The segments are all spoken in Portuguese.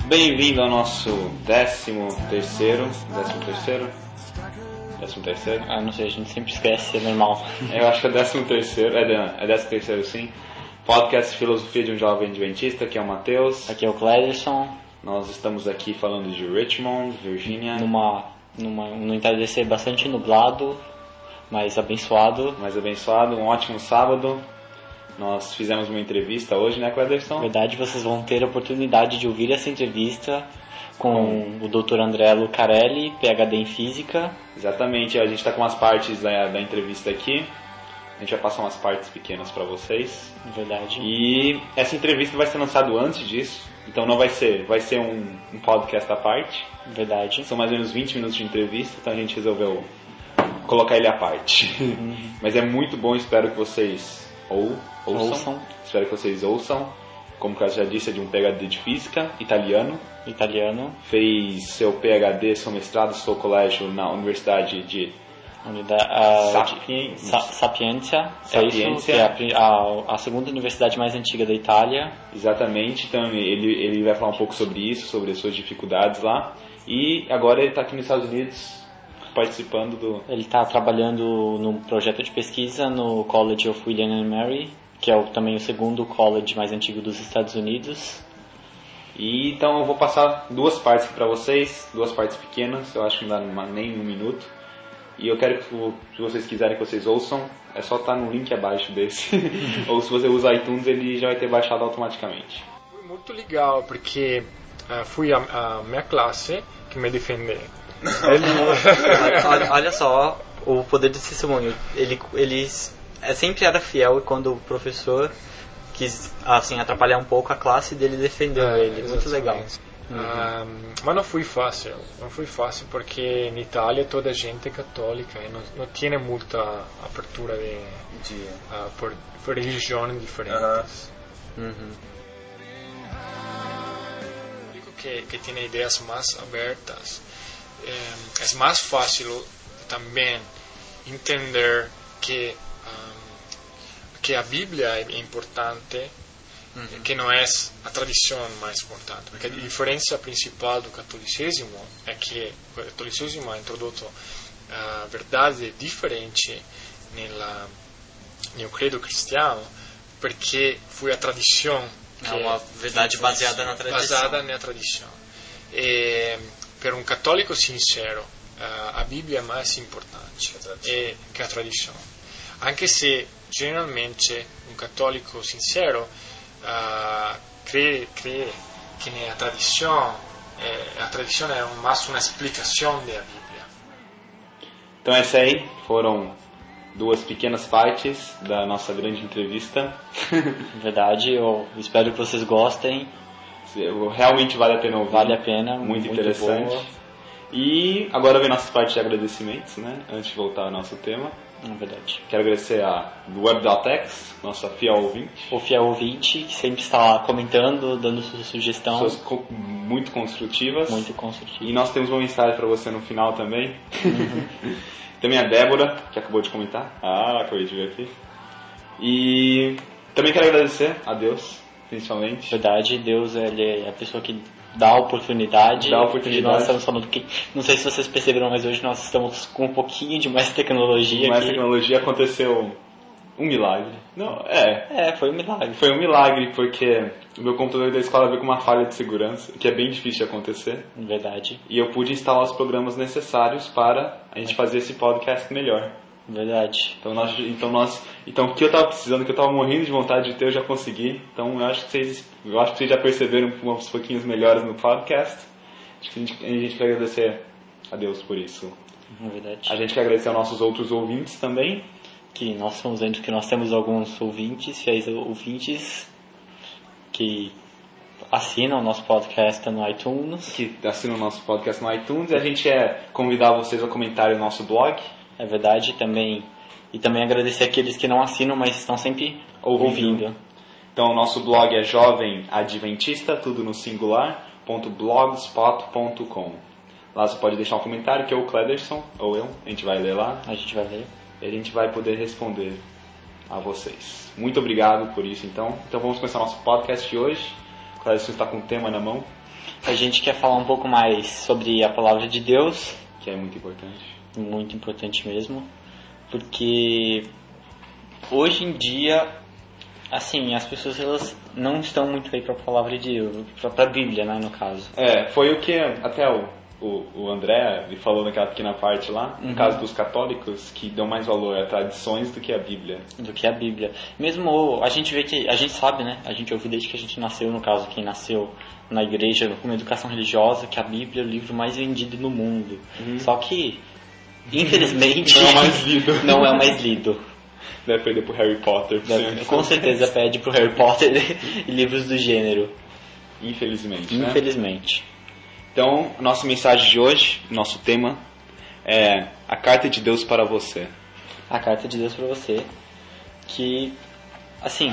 Bem-vindo ao nosso 13º? Ah, não sei, a gente sempre esquece, é normal. Eu acho que é 13º, é 13º sim. Podcast Filosofia de um Jovem Adventista, aqui é o Matheus. Aqui é o Cléderson. Nós estamos aqui falando de Richmond, Virgínia. Num entardecer bastante nublado, mas abençoado. Um ótimo sábado. Nós fizemos uma entrevista hoje, né, Cléderson? Na verdade, vocês vão ter a oportunidade de ouvir essa entrevista com o Dr. André Lucarelli, PhD em Física. Exatamente, a gente está com as partes da entrevista aqui. A gente vai passar umas partes pequenas para vocês. Verdade. E essa entrevista vai ser lançada antes disso, então não vai ser um podcast à parte. Verdade. São mais ou menos 20 minutos de entrevista, então a gente resolveu colocar ele à parte. Mas é muito bom, espero que vocês ouçam. Espero que vocês ouçam. Como eu já disse, é de um PhD de Física, italiano. Fez seu PhD, seu mestrado, seu colégio na Universidade de Sapienza. É isso, que é a segunda universidade mais antiga da Itália. Exatamente, então ele vai falar um pouco sobre isso, sobre as suas dificuldades lá. E agora ele está aqui nos Estados Unidos participando do... Ele está trabalhando num projeto de pesquisa no College of William and Mary, que é também o segundo college mais antigo dos Estados Unidos. E então eu vou passar duas partes aqui para vocês, duas partes pequenas, eu acho que não dá nem um minuto. E eu quero que, se vocês quiserem que vocês ouçam, é só estar no link abaixo desse. Ou se você usa iTunes, ele já vai ter baixado automaticamente. Foi muito legal, porque fui a minha classe que me defendeu. Olha só o poder de testemunho. Ele sempre era fiel, e quando o professor quis assim, atrapalhar um pouco a classe dele, defendeu ele. Muito legal. Mas não foi fácil porque na Itália toda a gente é católica e não tem muita abertura por religiões diferentes. Que tem ideias mais abertas, é mais fácil também entender que a Bíblia é importante. Que não é a tradição mais importante, porque a diferença principal do catolicismo é que o catolicismo ha introdotto verdade diferente no credo cristiano, porque foi a tradição que é uma verdade baseada na tradição. E per um católico sincero a Bíblia é mais importante que a tradição, anche se geralmente um católico sincero crê que a tradição é mais uma explicação da Bíblia. Então essa aí foram duas pequenas partes da nossa grande entrevista. Verdade, eu espero que vocês gostem. Realmente vale a pena ouvir. Vale a pena, muito interessante. Boa. E agora vem nossa parte de agradecimentos, né? Antes de voltar ao nosso tema. É verdade. Quero agradecer a Web.tex, nossa fiel ouvinte. O fiel ouvinte, que sempre está lá comentando, dando sua sugestão. Pessoas muito construtivas. Muito construtivas. E nós temos uma mensagem para você no final também. Também a Débora, que acabou de comentar. Acabei de ver aqui. E também quero agradecer a Deus, principalmente. Verdade, Deus ele é a pessoa que dá a oportunidade. Nós estamos falando que, não sei se vocês perceberam, mas hoje nós estamos com um pouquinho de mais tecnologia. Tecnologia, aconteceu um milagre. Não, foi um milagre. Foi um milagre, porque o meu computador da escola veio com uma falha de segurança, que é bem difícil de acontecer. Verdade. E eu pude instalar os programas necessários para a gente fazer esse podcast melhor. Verdade. Então o que eu estava precisando, que eu estava morrendo de vontade de ter, eu já consegui. Então eu acho que vocês já perceberam uns pouquinhos melhores no podcast. Acho que a gente quer agradecer a Deus por isso. É verdade. A gente quer agradecer aos nossos outros ouvintes também. Que nós estamos vendo que nós temos alguns ouvintes, fiéis ouvintes, que assinam o nosso podcast no iTunes. E a gente quer convidar vocês a comentarem o nosso blog. É verdade, também. E também agradecer aqueles que não assinam, mas estão sempre ouvindo. Então o nosso blog é Jovem Adventista, tudo no singular, .blogspot.com. Lá você pode deixar um comentário, que é o Cléderson ou eu, a gente vai ler lá. A gente vai ler. E a gente vai poder responder a vocês. Muito obrigado por isso, então. Então vamos começar nosso podcast de hoje. O Cléderson está com um tema na mão. a gente quer falar um pouco mais sobre a palavra de Deus. Que é muito importante. Muito importante mesmo. Porque hoje em dia, assim, as pessoas elas não estão muito aí para a palavra de Deus, para a Bíblia, né, no caso. Foi o que até o André ele falou naquela pequena parte lá, no caso dos católicos, que dão mais valor a tradições do que a Bíblia. Do que a Bíblia. Mesmo a gente vê que, a gente sabe, né, a gente ouve desde que a gente nasceu, no caso, quem nasceu na igreja, com uma educação religiosa, que a Bíblia é o livro mais vendido no mundo. Só que, infelizmente, não é o mais lido. Não é o mais lido. Deve perder pro Harry Potter. Com certeza pede pro Harry Potter e livros do gênero. Infelizmente. Infelizmente. Né? Então, nossa mensagem de hoje, nosso tema é a carta de Deus para você. A carta de Deus para você. Que, assim,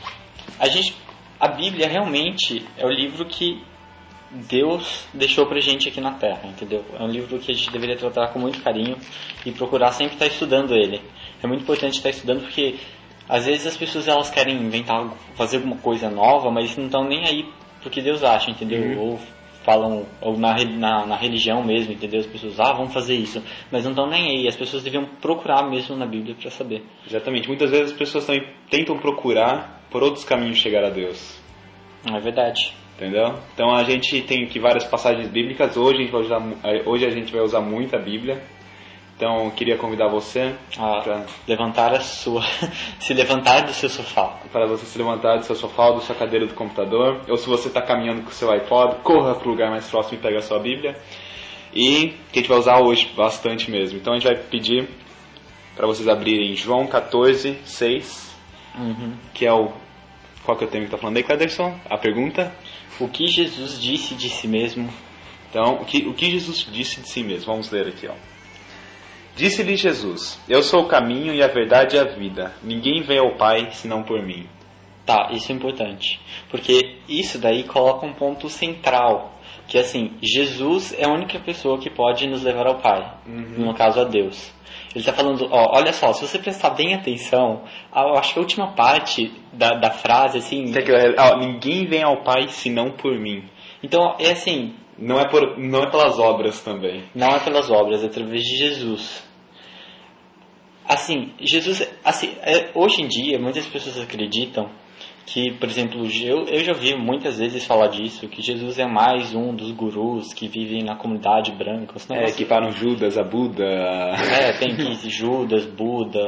a Bíblia realmente é o livro que Deus deixou pra gente aqui na Terra, entendeu? É um livro que a gente deveria tratar com muito carinho e procurar sempre estar estudando ele. É muito importante estar estudando porque às vezes as pessoas elas querem inventar, fazer alguma coisa nova, mas não estão nem aí porque Deus acha, entendeu? Ou falam, ou na religião mesmo, entendeu? As pessoas, vamos fazer isso, mas não estão nem aí. As pessoas deviam procurar mesmo na Bíblia para saber. Exatamente. Muitas vezes as pessoas também tentam procurar por outros caminhos chegar a Deus. É verdade. Entendeu? Então a gente tem aqui várias passagens bíblicas. Hoje a gente vai usar muito a Bíblia. Então eu queria convidar você a levantar se levantar do seu sofá. Para você se levantar do seu sofá ou da sua cadeira do computador. Ou se você está caminhando com o seu iPod, corra para o lugar mais próximo e pega a sua Bíblia. E que a gente vai usar hoje bastante mesmo. Então a gente vai pedir para vocês abrirem João 14, 6. Que é o... Qual que é o tema que está falando aí, Clederson? A pergunta? O que Jesus disse de si mesmo? Então, o que Jesus disse de si mesmo? Vamos ler aqui, ó. Disse-lhe Jesus: Eu sou o caminho e a verdade e a vida. Ninguém vem ao Pai senão por mim. Tá, isso é importante. Porque isso daí coloca um ponto central. Que assim, Jesus é a única pessoa que pode nos levar ao Pai. No caso, a Deus. Ele está falando, olha só, se você prestar bem atenção, eu acho que a última parte da frase, assim... ninguém vem ao Pai senão por mim. Então, é assim... Não é pelas obras também. Não é pelas obras, é através de Jesus. Assim, Jesus... Assim, hoje em dia, muitas pessoas acreditam que, por exemplo, eu já vi muitas vezes falar disso, que Jesus é mais um dos gurus que vivem na comunidade branca. Que param Judas, a Buda... tem que Judas, Buda...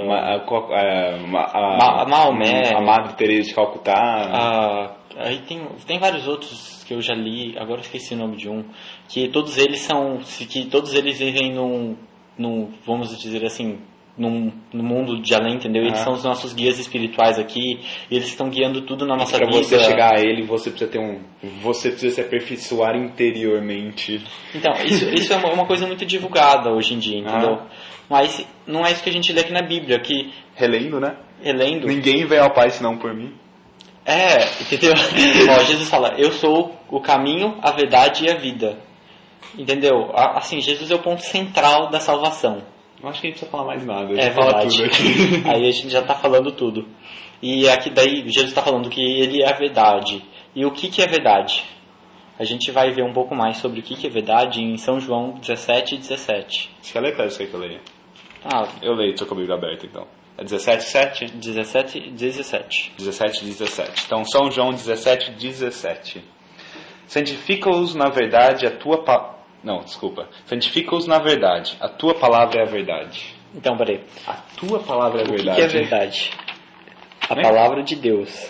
Maomé... A Madre Teresa de Calcutá... Aí tem vários outros que eu já li, agora eu esqueci o nome de um, que todos eles vivem num vamos dizer assim... No mundo de além, entendeu? Eles são os nossos guias espirituais aqui, e eles estão guiando tudo na nossa vida. Para você chegar a ele, você precisa se aperfeiçoar interiormente. Então, isso é uma coisa muito divulgada hoje em dia, entendeu? Mas não é isso que a gente lê aqui na Bíblia, que... Relendo, né? Relendo. Ninguém vem ao Pai senão por mim. Entendeu? Jesus fala, eu sou o caminho, a verdade e a vida. Entendeu? Assim, Jesus é o ponto central da salvação. Eu acho que a gente precisa falar mais nada. É verdade. Tudo aqui. Aí a gente já está falando tudo. E aqui daí Jesus está falando que ele é a verdade. E o que é verdade? A gente vai ver um pouco mais sobre o que é verdade em São João 17 e 17. Você quer ler, cara? Isso aí que eu leio. Eu leio, estou com a Bíblia aberta então. É 17, 7? 17 e 17. 17 e 17. Então São João 17 e 17. Santifica-os na verdade a tua palavra. Não, desculpa. Santifica-os na verdade. A tua palavra é a verdade. Então, peraí. A tua palavra é a verdade. O que é verdade? A palavra de Deus.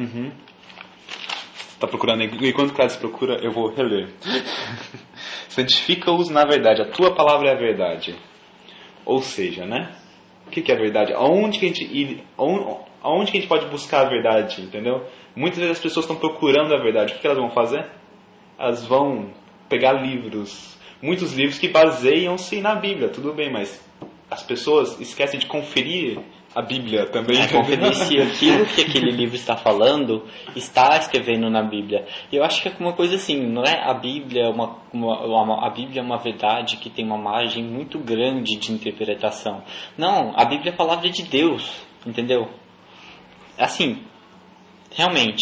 Tá procurando aí. Enquanto o cara se procura, eu vou reler. Santifica-os na verdade. A tua palavra é a verdade. Ou seja, né? O que é a verdade? Aonde que a gente pode buscar a verdade, entendeu? Muitas vezes as pessoas estão procurando a verdade. O que elas vão fazer? Elas vão pegar livros, muitos livros que baseiam-se na Bíblia, tudo bem, mas as pessoas esquecem de conferir a Bíblia também. Conferir se aquilo que aquele livro está falando está escrevendo na Bíblia. E eu acho que é uma coisa assim, não é? A Bíblia a Bíblia é uma verdade que tem uma margem muito grande de interpretação. Não, a Bíblia é a palavra de Deus, entendeu? Assim, realmente,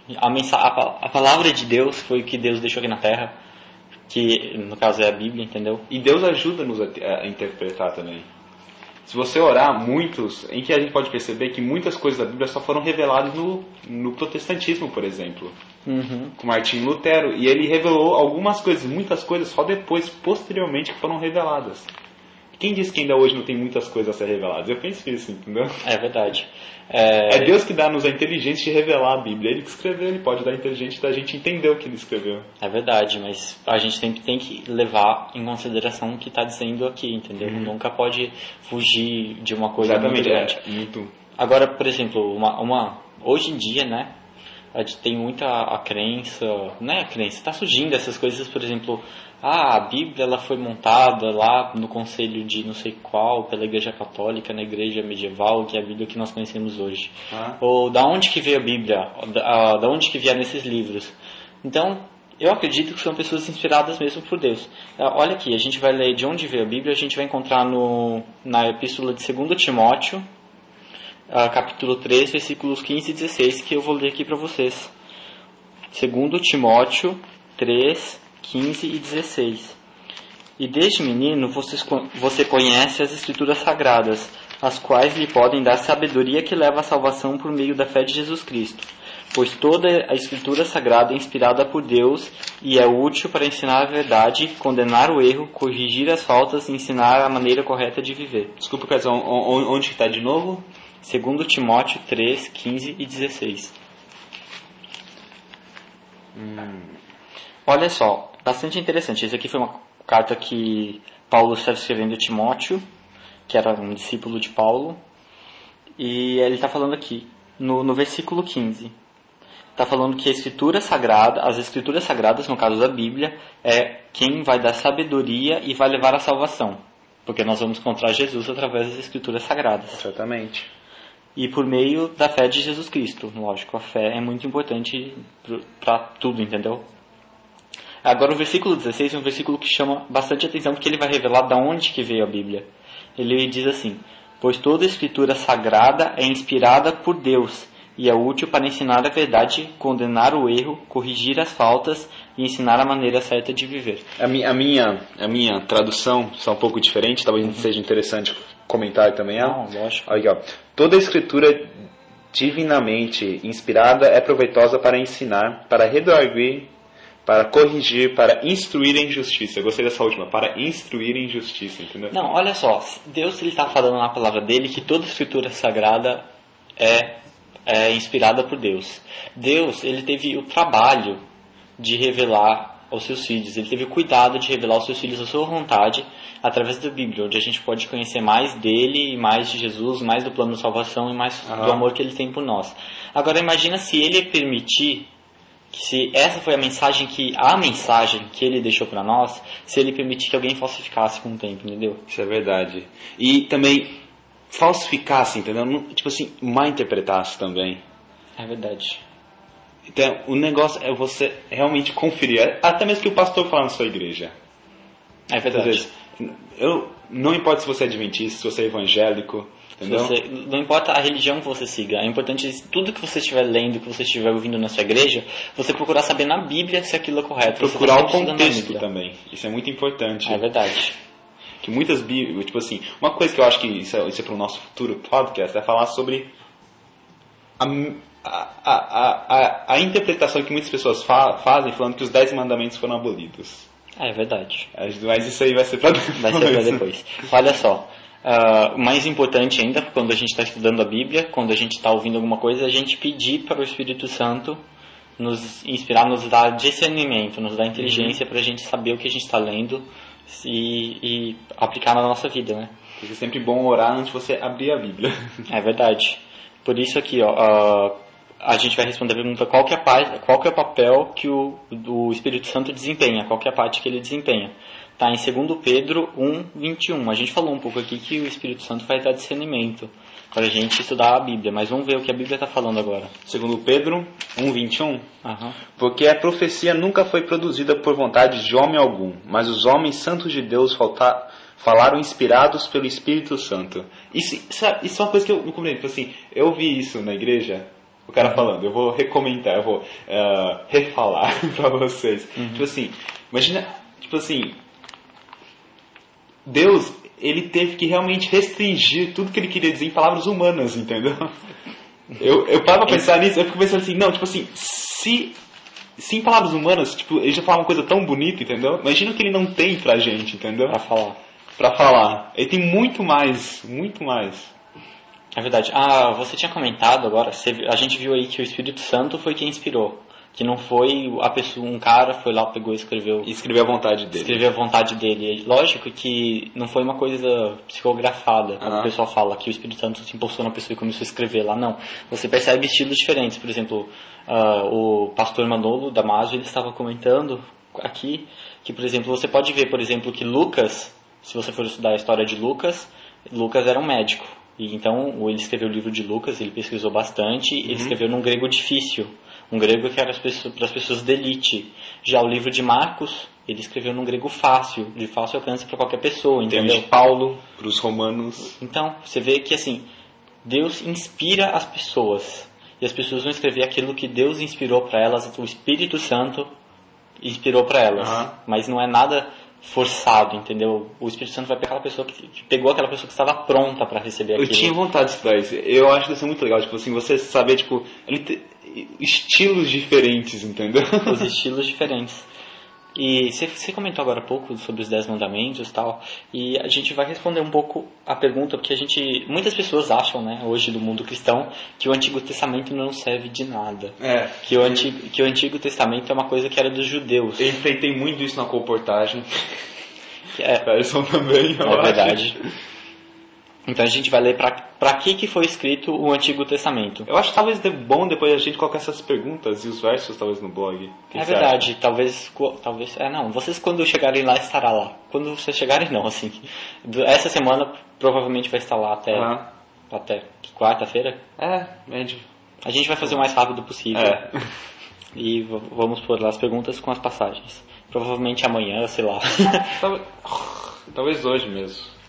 A palavra de Deus foi o que Deus deixou aqui na Terra, que no caso é a Bíblia, entendeu? E Deus ajuda-nos a interpretar também. Se você orar, em que a gente pode perceber que muitas coisas da Bíblia só foram reveladas no protestantismo, por exemplo. Com Martim Lutero. E ele revelou algumas coisas, muitas coisas, só depois, posteriormente, que foram reveladas. Quem disse que ainda hoje não tem muitas coisas a ser reveladas? Eu penso isso, entendeu? É verdade. É Deus que dá-nos a inteligência de revelar a Bíblia. Ele que escreveu, ele pode dar a inteligência da gente entender o que ele escreveu. É verdade, mas a gente sempre tem que levar em consideração o que está dizendo aqui, entendeu? Nunca pode fugir de uma coisa muito grande. Agora, por exemplo, hoje em dia, né? A gente tem muita a crença, né? A crença está surgindo essas coisas, por exemplo, a Bíblia ela foi montada lá no conselho de não sei qual, pela Igreja Católica, na Igreja Medieval, que é a Bíblia que nós conhecemos hoje. Ou da onde que veio a Bíblia? Da onde que vieram esses livros? Então, eu acredito que são pessoas inspiradas mesmo por Deus. Olha aqui, a gente vai ler de onde veio a Bíblia, a gente vai encontrar na epístola de 2 Timóteo, capítulo 3, versículos 15 e 16, que eu vou ler aqui para vocês. 2 Timóteo 3, 15 e 16. E desde menino você conhece as Escrituras Sagradas, as quais lhe podem dar sabedoria que leva à salvação por meio da fé de Jesus Cristo. Pois toda a Escritura Sagrada é inspirada por Deus e é útil para ensinar a verdade, condenar o erro, corrigir as faltas e ensinar a maneira correta de viver. Desculpa, Pedro, onde está de novo? 2 Timóteo 3, 15 e 16. Olha só, bastante interessante. Essa aqui foi uma carta que Paulo estava escrevendo a Timóteo, que era um discípulo de Paulo. E ele está falando aqui, no versículo 15. Está falando que as Escrituras Sagradas, no caso da Bíblia, é quem vai dar sabedoria e vai levar à salvação. Porque nós vamos encontrar Jesus através das Escrituras Sagradas. Exatamente. E por meio da fé de Jesus Cristo. Lógico, a fé é muito importante para tudo, entendeu? Agora o versículo 16 é um versículo que chama bastante atenção, porque ele vai revelar de onde que veio a Bíblia. Ele diz assim: pois toda a Escritura Sagrada é inspirada por Deus e é útil para ensinar a verdade, condenar o erro, corrigir as faltas e ensinar a maneira certa de viver. A minha tradução está um pouco diferente, talvez seja interessante comentar também. Não, lógico. Aqui, ó. Toda a Escritura divinamente inspirada é proveitosa para ensinar, para redarguir, para corrigir, para instruir em justiça. Eu gostei dessa última, para instruir em justiça, entendeu? Não, olha só, Deus está falando na palavra dele que toda a Escritura Sagrada é inspirada por Deus. Deus, ele teve o trabalho de revelar aos seus filhos, ele teve o cuidado de revelar aos seus filhos a sua vontade através da Bíblia, onde a gente pode conhecer mais dele, e mais de Jesus, mais do plano de salvação e mais do amor que ele tem por nós. Agora imagina se ele permitir, se essa foi a mensagem que ele deixou para nós, se ele permitir que alguém falsificasse com o tempo, entendeu? Isso é verdade. E também falsificasse, entendeu? Tipo assim, mal interpretasse também. É verdade. Então, o negócio é você realmente conferir, até mesmo que o pastor fala na sua igreja. É verdade. Não importa se você é adventista, se você é evangélico, entendeu? Não importa a religião que você siga, é importante tudo que você estiver lendo, que você estiver ouvindo na sua igreja, você procurar saber na Bíblia se aquilo é correto. Procurar o contexto também, isso é muito importante. É verdade. Que muitas Bíblias, tipo assim, uma coisa que eu acho que isso é para o nosso futuro podcast, é falar sobre a interpretação que muitas pessoas fazem falando que os 10 mandamentos foram abolidos. É verdade. Mas isso aí vai ser para depois. Vai ser para depois. Olha só, o mais importante ainda, quando a gente está estudando a Bíblia, quando a gente está ouvindo alguma coisa, a gente pedir para o Espírito Santo nos inspirar, nos dar discernimento, nos dar inteligência para a gente saber o que a gente está lendo e aplicar na nossa vida, né? É sempre bom orar antes de você abrir a Bíblia. É verdade. Por isso aqui, ó, a gente vai responder a pergunta qual que é o papel que o Espírito Santo desempenha, qual que é a parte que ele desempenha. Tá em 2 Pedro 1:21. A gente falou um pouco aqui que o Espírito Santo vai dar discernimento para a gente estudar a Bíblia, mas vamos ver o que a Bíblia está falando agora. 2 Pedro 1:21. Porque a profecia nunca foi produzida por vontade de homem algum, mas os homens santos de Deus falaram inspirados pelo Espírito Santo. Isso é uma coisa que eu não compreendo. Assim, eu vi isso na igreja O cara falando, eu vou recomentar, eu vou refalar pra vocês. Tipo assim, imagina, tipo assim, Deus, ele teve que realmente restringir tudo que ele queria dizer em palavras humanas, entendeu? Eu paro pra pensar nisso, eu fico pensando assim, não, tipo assim, se em palavras humanas, tipo, ele já fala uma coisa tão bonita, entendeu? Imagina o que ele não tem pra gente, entendeu? Pra falar. Ele tem muito mais. É verdade. Você tinha comentado agora, a gente viu aí que o Espírito Santo foi quem inspirou. Que não foi a pessoa, um cara foi lá, pegou e escreveu. Escreveu a vontade dele. Escreveu a vontade dele. Lógico que não foi uma coisa psicografada, como o pessoal fala, que o Espírito Santo se impulsou na pessoa e começou a escrever lá. Não. Você percebe estilos diferentes. Por exemplo, o pastor Manolo Damasio, ele estava comentando aqui que, por exemplo, você pode ver, por exemplo, que Lucas, se você for estudar a história de Lucas era um médico. E então, ele escreveu o livro de Lucas, ele pesquisou bastante, ele escreveu num grego difícil. Um grego que era para as pessoas de elite. Já o livro de Marcos, ele escreveu num grego fácil, de fácil alcance para qualquer pessoa, entendeu? De Paulo para os romanos. Então, você vê que assim, Deus inspira as pessoas. E as pessoas vão escrever aquilo que Deus inspirou para elas, o Espírito Santo inspirou para elas. Mas não é nada forçado, entendeu? O Espírito Santo vai pegar aquela pessoa que pegou aquela pessoa que estava pronta para receber aquilo. Eu tinha vontade de estudar isso. Eu acho que isso é muito legal, tipo assim, você saber, tipo, estilos diferentes, entendeu? Os estilos diferentes. E você comentou agora há pouco sobre os 10 mandamentos e tal, e a gente vai responder um pouco a pergunta, porque muitas pessoas acham, né, hoje do mundo cristão, que o Antigo Testamento não serve de nada. Que o Antigo Testamento é uma coisa que era dos judeus. Eu enfrentei muito isso na colportagem. Isso também, é verdade. Então a gente vai ler para que foi escrito o Antigo Testamento. Eu acho que talvez é bom depois a gente colocar essas perguntas e os versos talvez no blog. É verdade, talvez não, vocês quando chegarem lá estará lá. Quando vocês chegarem não, assim. Essa semana provavelmente vai estar lá até quarta-feira. A gente vai fazer o mais rápido possível. E vamos pôr lá as perguntas com as passagens. Provavelmente amanhã, sei lá. Talvez hoje mesmo.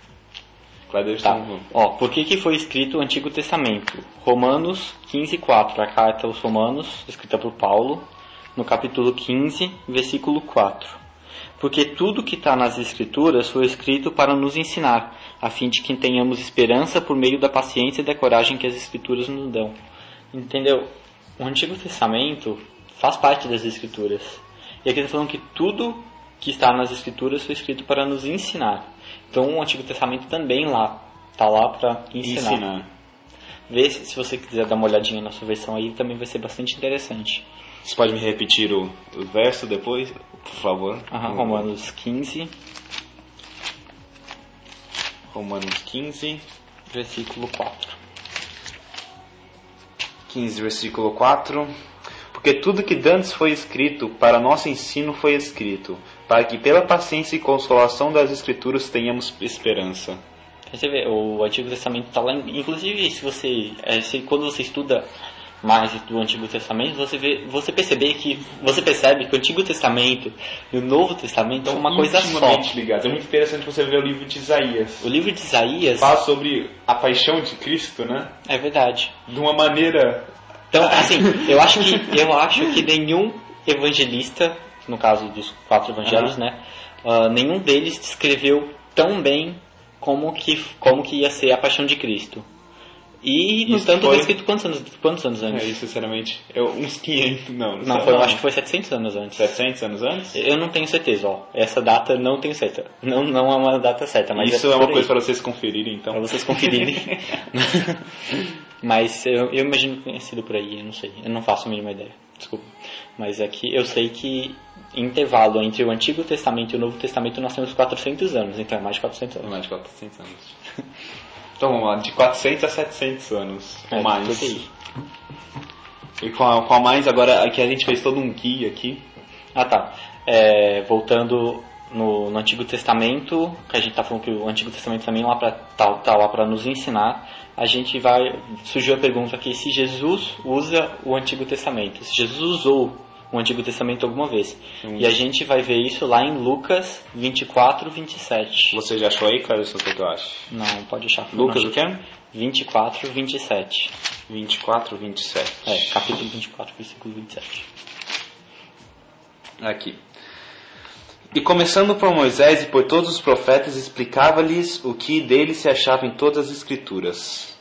Por que foi escrito o Antigo Testamento? Romanos 15:4, a carta aos Romanos, escrita por Paulo, no capítulo 15, versículo 4. Porque tudo que está nas Escrituras foi escrito para nos ensinar, a fim de que tenhamos esperança por meio da paciência e da coragem que as Escrituras nos dão. Entendeu? O Antigo Testamento faz parte das Escrituras. E aqui está falando que tudo que está nas Escrituras foi escrito para nos ensinar. Então o Antigo Testamento também está lá para ensinar. Vê se você quiser dar uma olhadinha na sua versão aí, também vai ser bastante interessante. Você pode me repetir o verso depois, por favor? Romanos 15. Romanos 15, versículo 4. 15, versículo 4. Porque tudo que dantes foi escrito, para nosso ensino foi escrito, para que pela paciência e consolação das Escrituras tenhamos esperança. Você vê, o Antigo Testamento está lá, inclusive quando você estuda mais do Antigo Testamento, você percebe que o Antigo Testamento e o Novo Testamento são uma coisa só. Ligados. É muito interessante você ver o livro de Isaías. O livro de Isaías fala sobre a paixão de Cristo, né? É verdade. De uma maneira... Então, assim, eu acho que nenhum evangelista, no caso dos 4 evangelhos, né, nenhum deles descreveu tão bem como que ia ser a paixão de Cristo. E, no tanto, foi escrito quantos anos antes? Sinceramente, uns 500, não. Eu acho que foi 700 anos antes. 700 anos antes? Eu não tenho certeza, essa data não tenho certeza. Não é uma data certa, mas isso é uma coisa para vocês conferirem, então. Para vocês conferirem. Mas eu imagino que tenha sido por aí, eu não sei. Eu não faço a mínima ideia, desculpa. Mas é que eu sei que em intervalo entre o Antigo Testamento e o Novo Testamento nós temos 400 anos, então é mais de 400 anos. Mais de 400 anos. Então vamos lá, de 400 a 700 anos, ou mais. E com a mais agora, aqui a gente fez todo um guia aqui. Voltando no Antigo Testamento, que a gente está falando que o Antigo Testamento também tá lá para nos ensinar, surgiu a pergunta aqui se Jesus usa o Antigo Testamento, se Jesus usou o Antigo Testamento alguma vez. E a gente vai ver isso lá em Lucas 24, 27. Você já achou aí, cara? Isso é o que eu acho. Não, pode achar. Lucas o quê? 24, 27. 24, 27. Capítulo 24, versículo 27. Aqui. E começando por Moisés e por todos os profetas, explicava-lhes o que dele se achava em todas as escrituras.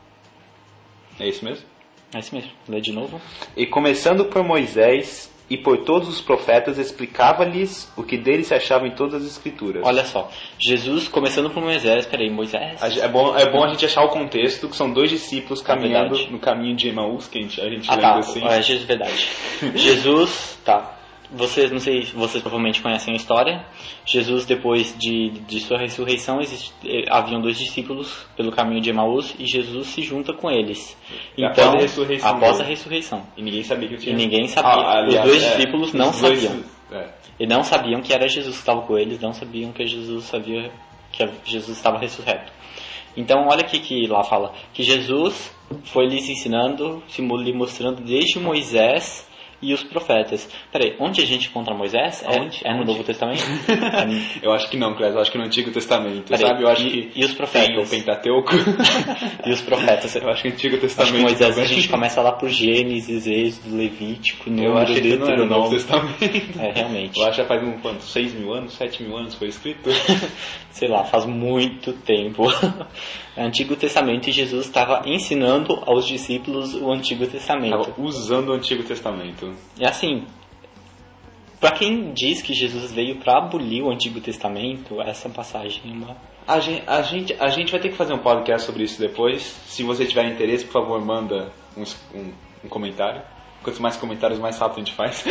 É isso mesmo? É isso mesmo. Lê de novo. E começando por Moisés e por todos os profetas, explicava-lhes o que dele se achava em todas as escrituras. Olha só, Jesus começando por Moisés, Moisés... É bom a gente achar o contexto, que são 2 discípulos caminhando no caminho de Emaús, que a gente lembra assim. Jesus, verdade. Jesus, vocês provavelmente conhecem a história. Jesus, depois de sua ressurreição, haviam 2 discípulos pelo caminho de Emaús e Jesus se junta com eles. Então, após a ressurreição. E ninguém sabia que tinha. E ninguém sabia. Aliás, os 2 discípulos não sabiam. É. E não sabiam que era Jesus que estava com eles, não sabiam que Jesus estava ressurreto. Então, olha aqui que lá fala que Jesus foi lhes ensinando, lhe mostrando desde Moisés e os profetas. Peraí, onde a gente encontra Moisés? É no Novo Testamento? Eu acho que não, Clésio. Eu acho que no Antigo Testamento. Sabe? Eu acho que e os profetas? Tem o Pentateuco. E os profetas? Eu acho que no Antigo Testamento. Acho que Moisés também. A gente começa lá por Gênesis, Êxodo, Levítico, Número, eu acho que não era o Novo Testamento. Realmente. Eu acho que já faz 6 mil anos, 7 mil anos foi escrito. Sei lá, faz muito tempo. Antigo Testamento, e Jesus estava ensinando aos discípulos o Antigo Testamento. Estava usando o Antigo Testamento. É assim, para quem diz que Jesus veio para abolir o Antigo Testamento, essa passagem é uma... A gente vai ter que fazer um podcast sobre isso depois. Se você tiver interesse, por favor, manda um comentário. Quanto mais comentários, mais rápido a gente faz.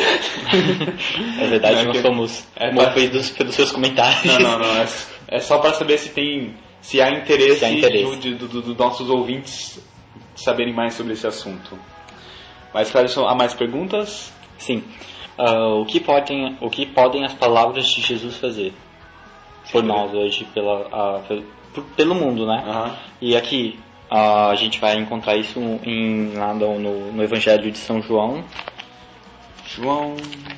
É verdade, nós somos movidos pelos seus comentários. Não. É só para saber se há interesse, dos nossos ouvintes saberem mais sobre esse assunto. Mas, Cláudio, há mais perguntas? Sim. O que podem as palavras de Jesus fazer por nós hoje, pelo mundo, né? Uhum. E aqui a gente vai encontrar isso lá no Evangelho de São João. João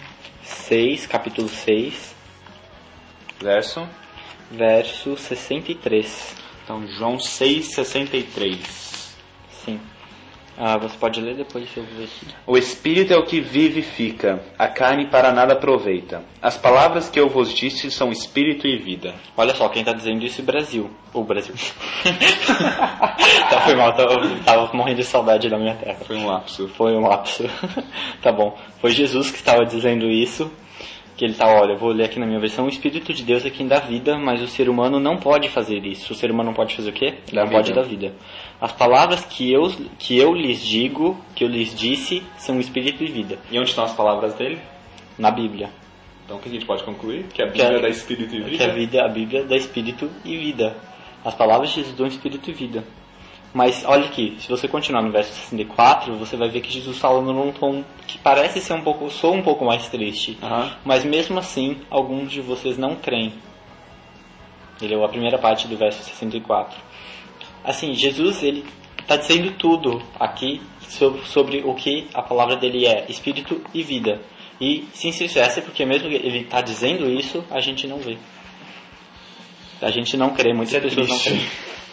6, capítulo 6. Verso 63. Então, João 6, 63. Sim. Você pode ler depois eu ver aqui. O Espírito é o que vivifica, a carne para nada aproveita. As palavras que eu vos disse são Espírito e vida. Olha só, quem está dizendo isso é o Brasil. Foi mal, tava morrendo de saudade da minha terra. Foi um lapso. Tá bom. Foi Jesus que estava dizendo isso. Que ele eu vou ler aqui na minha versão: o Espírito de Deus é quem dá vida, mas o ser humano não pode fazer isso. O ser humano não pode fazer o quê? Não pode dar vida. As palavras que eu lhes digo, que eu lhes disse, são Espírito e vida. E onde estão as palavras dele? Na Bíblia. Então o que a gente pode concluir? Que a Bíblia dá Espírito e vida? Que a Bíblia dá Espírito e vida. As palavras de Jesus dão Espírito e vida. Mas olha aqui, se você continuar no verso 64, você vai ver que Jesus fala num tom que parece ser um pouco mais triste. Uhum. Mas mesmo assim, alguns de vocês não creem. Ele é a primeira parte do verso 64. Assim, Jesus, ele está dizendo tudo aqui sobre o que a palavra dele é, Espírito e vida. E se insiste, porque mesmo ele está dizendo isso, a gente não vê. A gente não crê, muitas pessoas não creem.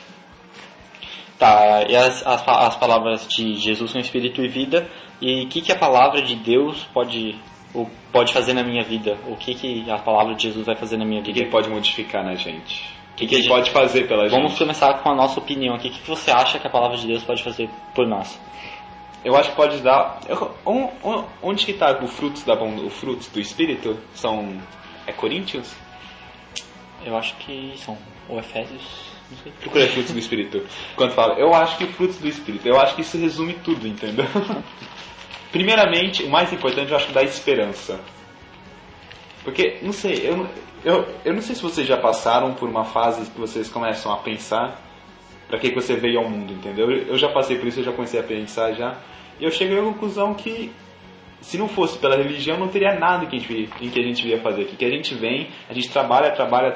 Tá, e as palavras de Jesus são Espírito e vida. E o que a palavra de Deus pode fazer na minha vida? O que a palavra de Jesus vai fazer na minha vida? O que ele pode modificar na gente? O que ele gente pode fazer pela gente? Vamos começar com a nossa opinião aqui. O que você acha que a palavra de Deus pode fazer por nós? Eu acho que pode dar... Onde que está os frutos do Espírito? É Coríntios? Eu acho que são. Ou Efésios... Procura frutos do Espírito. Quando fala, eu acho que frutos do Espírito, eu acho que isso resume tudo, entendeu? Primeiramente, o mais importante, eu acho que dá esperança. Porque, não sei, eu não sei se vocês já passaram por uma fase que vocês começam a pensar para que você veio ao mundo, entendeu? Eu já passei por isso, eu já comecei a pensar já. E eu cheguei à conclusão que se não fosse pela religião, não teria nada em que a gente via fazer aqui. Que a gente vem, a gente trabalha,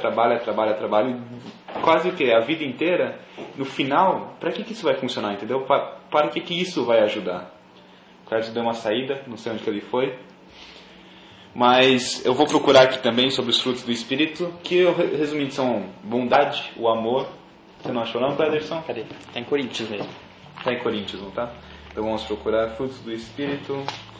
quase que a vida inteira. No final, para que isso vai funcionar, entendeu? Para que isso vai ajudar? O Carlos deu uma saída, não sei onde que ele foi. Mas eu vou procurar aqui também sobre os frutos do Espírito, que resumindo são bondade, o amor, Você não achou não, Clederson? Cadê? Tá em Coríntios mesmo. Tá em Coríntios, não tá? Então vamos procurar frutos do Espírito.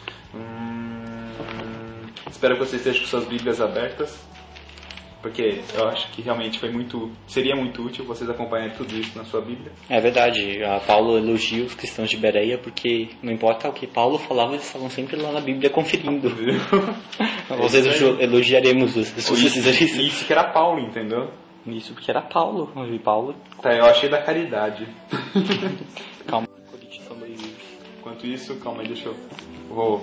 Espero que vocês estejam com suas Bíblias abertas, porque eu acho que realmente seria muito útil vocês acompanharem tudo isso na sua Bíblia. É verdade, Paulo elogia os cristãos de Bereia, porque não importa o que Paulo falava, eles estavam sempre lá na Bíblia conferindo. Vocês elogiaremos os Isso que era Paulo, entendeu? Isso porque era Paulo. E Paulo... Tá, eu achei da caridade. Calma. Enquanto isso, calma aí, deixa eu... Vou...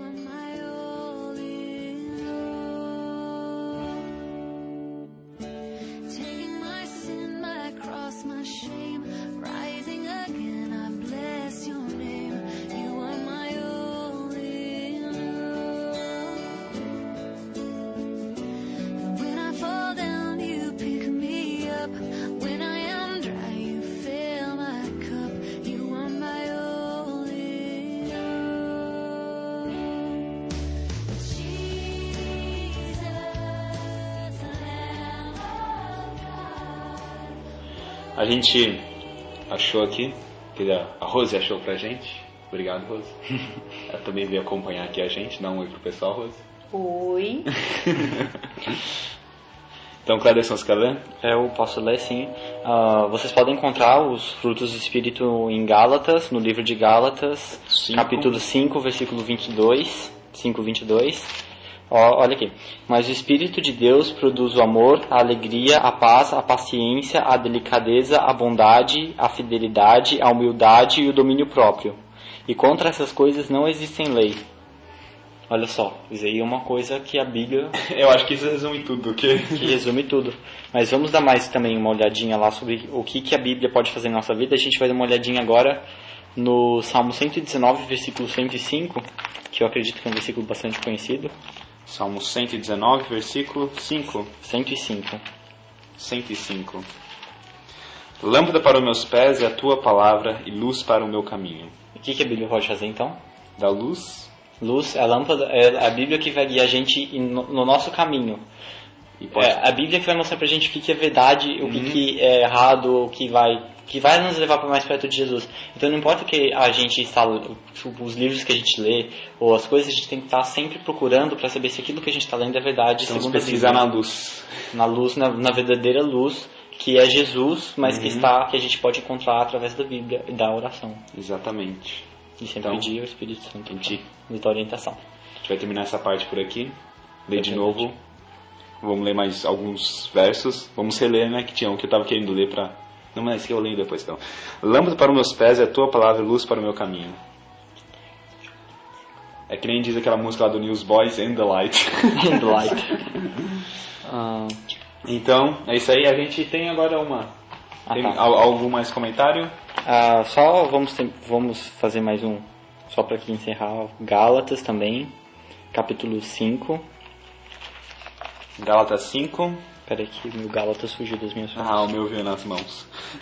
A gente achou aqui, a Rose achou pra gente. Obrigado, Rose. Ela também veio acompanhar aqui a gente. Dá um oi pro pessoal, Rose. Oi. Então, Clederson, você quer ler? Eu posso ler, sim. Vocês podem encontrar os frutos do Espírito em Gálatas, no livro de Gálatas, capítulo 5, versículo 22. 5:22. Olha aqui. Mas o Espírito de Deus produz o amor, a alegria, a paz, a paciência, a delicadeza, a bondade, a fidelidade, a humildade e o domínio próprio. E contra essas coisas não existem lei. Olha só, isso aí é uma coisa que a Bíblia... Eu acho que isso resume tudo. Que resume tudo. Mas vamos dar mais também uma olhadinha lá sobre o que a Bíblia pode fazer na nossa vida. A gente vai dar uma olhadinha agora no Salmo 119, versículo 105, que eu acredito que é um versículo bastante conhecido. Salmo 119, versículo 5. 105. 105. Lâmpada para os meus pés é a tua palavra e luz para o meu caminho. O que a Bíblia pode fazer então? Da luz? Luz, a lâmpada, é a Bíblia que vai guiar a gente no nosso caminho. E a Bíblia que vai mostrar pra gente o que é verdade, o que é errado, o que vai nos levar para mais perto de Jesus. Então não importa que a gente está, os livros que a gente lê, ou as coisas, a gente tem que estar sempre procurando para saber se aquilo que a gente está lendo é verdade. Então segundo pesquisar na luz. Na luz, na verdadeira luz, que é Jesus, mas que a gente pode encontrar através da Bíblia e da oração. Exatamente. E sempre pedir ao Espírito Santo nos dá orientação. A gente vai terminar essa parte por aqui. Ler de novo. Vamos ler mais alguns versos. Vamos reler, né? Que tinha um que eu estava querendo ler para... Não, mas esse que eu leio depois, então. Lâmpada para os meus pés é a tua palavra e luz para o meu caminho. É que nem diz aquela música lá do Newsboys, And the Light. And the Light. Então, é isso aí. A gente tem agora algum mais comentário? Só vamos fazer mais um, só para aqui encerrar. Gálatas também, capítulo 5. Gálatas 5. Espera aí que meu Gálatas fugiu das minhas mãos. O meu veio nas mãos.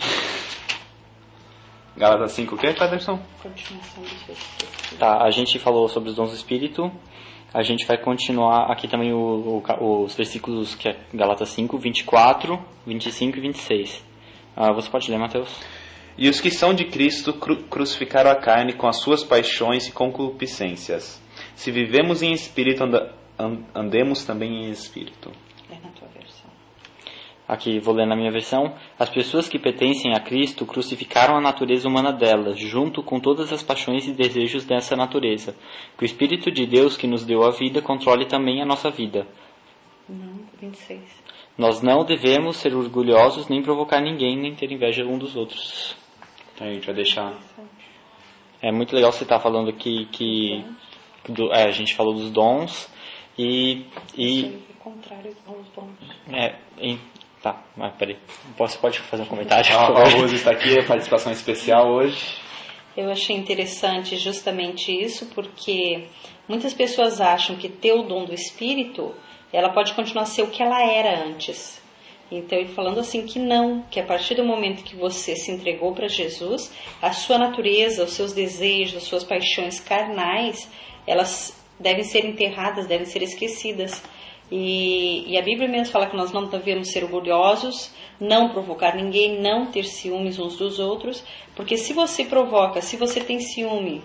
Gálatas 5 o que, Clederson? Continuação dos versículos. Tá, a gente falou sobre os dons do Espírito. A gente vai continuar aqui também os versículos que é Gálatas 5, 24, 25 e 26. Você pode ler, Mateus? E os que são de Cristo crucificaram a carne com as suas paixões e concupiscências. Se vivemos em espírito, andemos também em espírito. É na tua versão. Aqui, vou ler na minha versão. As pessoas que pertencem a Cristo crucificaram a natureza humana delas, junto com todas as paixões e desejos dessa natureza. Que o Espírito de Deus que nos deu a vida controle também a nossa vida. Não, 26. Nós não devemos ser orgulhosos, nem provocar ninguém, nem ter inveja um dos outros. A gente vai deixar... É muito legal você estar falando aqui a gente falou dos dons e contrário aos dons. Tá, mas peraí. Você pode fazer um comentário? A Rose está aqui, participação especial hoje. Eu achei interessante justamente isso, porque muitas pessoas acham que ter o dom do Espírito, ela pode continuar a ser o que ela era antes. Então, ele falando assim que não, que a partir do momento que você se entregou para Jesus, a sua natureza, os seus desejos, as suas paixões carnais, elas devem ser enterradas, devem ser esquecidas. E a Bíblia mesmo fala que nós não devemos ser orgulhosos, não provocar ninguém, não ter ciúmes uns dos outros, porque se você provoca, se você tem ciúme,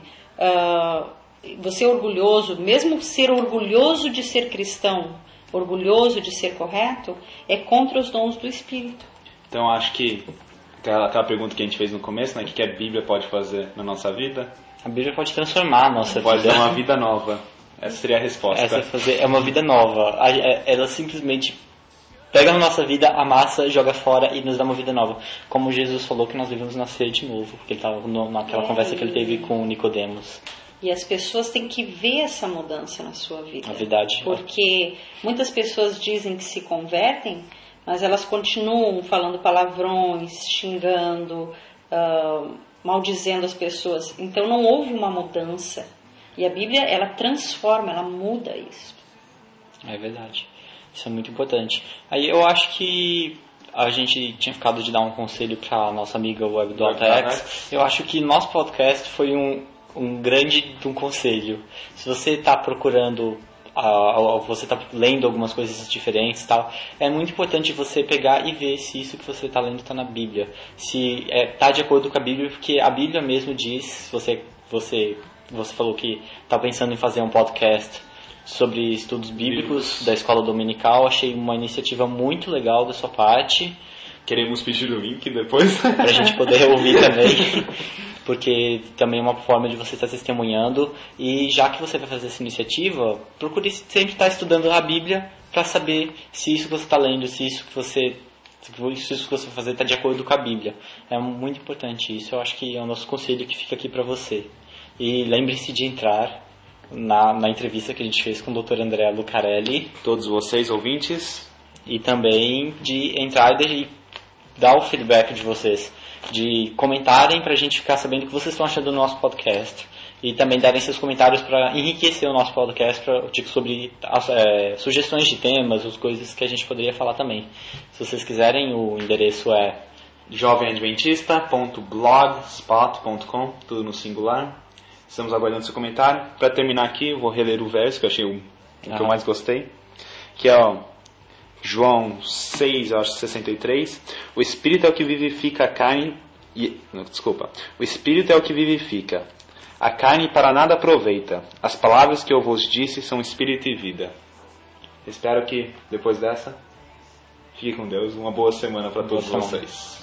você é orgulhoso, mesmo ser orgulhoso de ser cristão, orgulhoso de ser correto, é contra os dons do Espírito. Então acho que aquela pergunta que a gente fez no começo, né, o que a Bíblia pode fazer na nossa vida? A Bíblia pode transformar a nossa vida. Pode dar uma vida nova. Essa seria a resposta. É uma vida nova. Ela simplesmente pega na nossa vida, amassa, joga fora e nos dá uma vida nova. Como Jesus falou que nós devemos nascer de novo. Porque ele estava naquela conversa que ele teve com Nicodemos. E as pessoas têm que ver essa mudança na sua vida. A verdade. Porque muitas pessoas dizem que se convertem, mas elas continuam falando palavrões, xingando, maldizendo as pessoas. Então não houve uma mudança. E a Bíblia, ela transforma, ela muda isso. É verdade. Isso é muito importante. Aí eu acho que a gente tinha ficado de dar um conselho para a nossa amiga Web do Altex. Eu acho que nosso podcast foi um grande conselho. Se você está procurando, você está lendo algumas coisas diferentes e tal, é muito importante você pegar e ver se isso que você está lendo está na Bíblia. Se está de acordo com a Bíblia, porque a Bíblia mesmo diz, você falou que está pensando em fazer um podcast sobre estudos bíblicos da escola dominical. Achei uma iniciativa muito legal da sua parte. Queremos pedir o link depois para a gente poder ouvir também, porque também é uma forma de você estar testemunhando. E já que você vai fazer essa iniciativa, procure sempre estar estudando a Bíblia para saber se isso que você está lendo, se isso que você vai fazer está de acordo com a Bíblia. É muito importante isso. Eu acho que é o nosso conselho que fica aqui para você. E lembre-se de entrar na entrevista que a gente fez com o Dr. André Lucarelli. Todos vocês, ouvintes. E também de entrar e dar o feedback de vocês. De comentarem para a gente ficar sabendo o que vocês estão achando do nosso podcast. E também darem seus comentários para enriquecer o nosso podcast sobre sugestões de temas, as coisas que a gente poderia falar também. Se vocês quiserem, o endereço é jovemadventista.blogspot.com, tudo no singular. Estamos aguardando seu comentário. Para terminar aqui, eu vou reler o verso que eu achei o que eu mais gostei, que é João 6, acho 63. O Espírito é o que vivifica a carne. O Espírito é o que vivifica. A carne para nada aproveita. As palavras que eu vos disse são Espírito e vida. Espero que depois dessa, fique com Deus. Uma boa semana para todos vocês.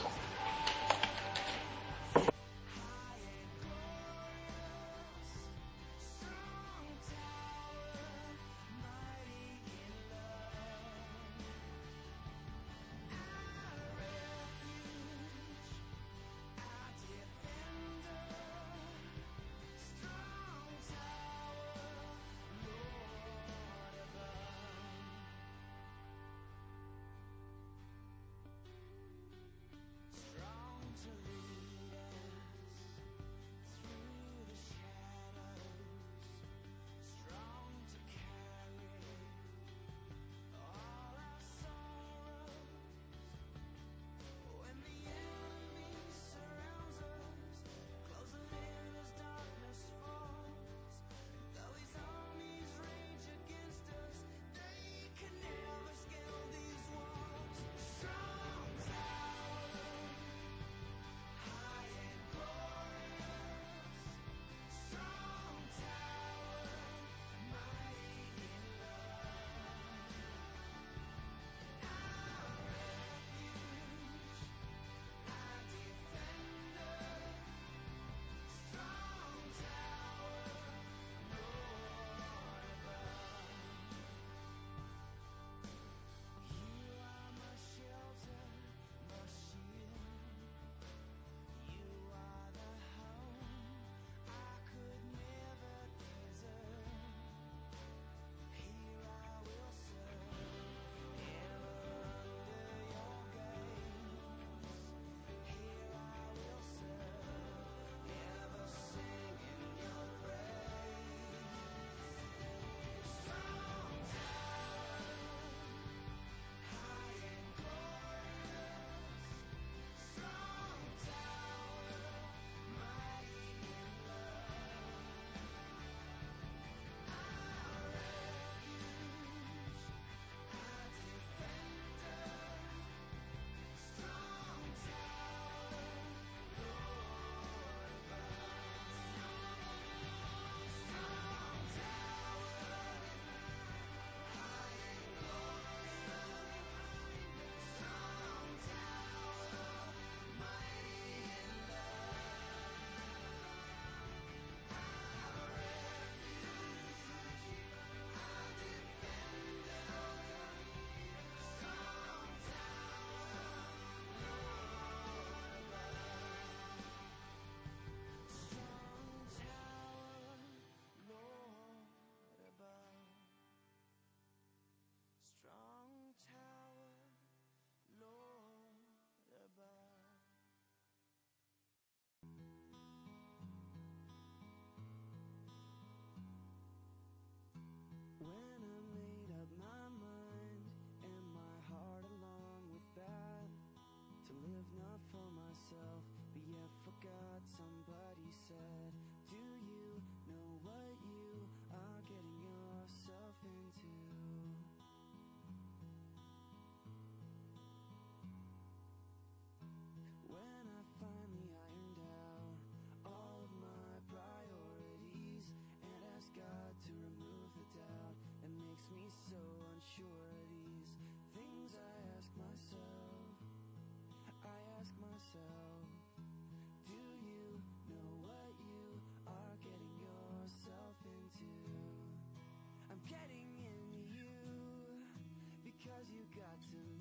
yourself. Do you know what you are getting yourself into? I'm getting into you because you got to